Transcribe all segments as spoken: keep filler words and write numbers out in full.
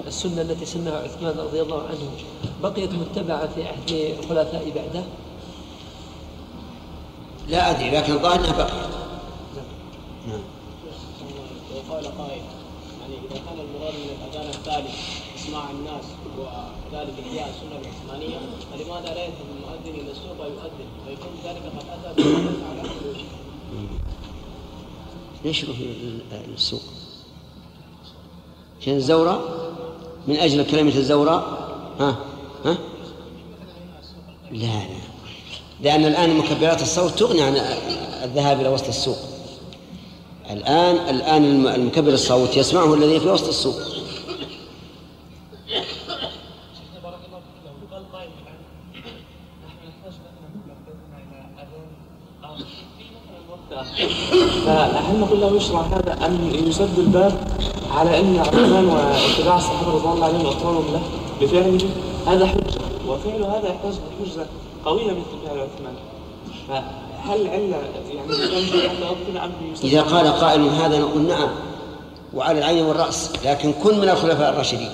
السنة التي سنها عثمان رضي الله عنه بقيت متبعة في عهد الخلفاء بعده؟ لا أدري، لكن ظاهرها بقيت. نعم. وقال قائل يعني إذا كان المراد من الأذان الثالث إسماع الناس وذلك إحياء السنة العثمانية، فلماذا لا يذهب المؤذن إلى السوق ويؤذن ويكون ذلك قد أتى بالسنة على أهل الوجه؟ ليش يروح للسوق؟ عشان الزورة؟ من أجل كلمة الزورة؟ ها ها؟ لا لا، لأن الآن مكبرات الصوت تغني عن الذهاب إلى وسط السوق. الآن الآن المكبر الصوت يسمعه الذي في وسط السوق. فهل نقول له يشرع هذا أم يسد الباب على أن عثمان واتباع الصحابة رضي الله عليهم وأطهارهم له بفعله هذا حجة، وفعل هذا يحتاج لحجة قوية مثل فعل عثمان؟ فهل علة يعني إذا قال قائل هذا نقول نعم وعلى العين والرأس، لكن كن من الخلفاء الراشدين.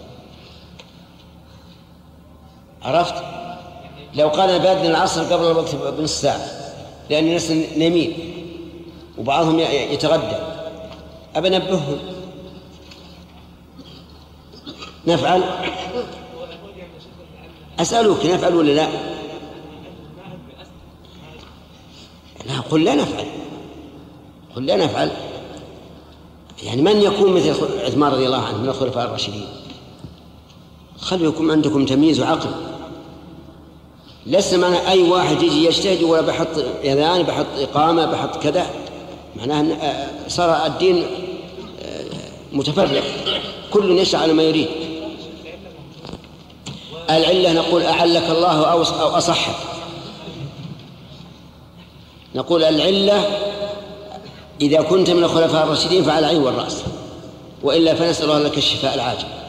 عرفت؟ لو قال بادن العصر قبل الوقت بنص ساعة لأن الناس نميل وبعضهم يتغدى، أبى نبههم. نفعل؟ أسألك نفعل ولا لا؟ لا، قل لا نفعل، قل لا نفعل. يعني من يكون مثل عثمان رضي الله عنه من الخلفاء الراشدين؟ خلوا يكون عندكم تمييز وعقل. لسه معنى أي واحد يجي يجتهد ولا بحط إذان بحط إقامة بحط كذا، معناه صار الدين متفرق، كل يشرع على ما يريد. العلة نقول أعلك الله أو أصحك، نقول العلة إذا كنت من الخلفاء الراشدين فعلى العين والرأس، وإلا فنسأل الله لك الشفاء العاجل.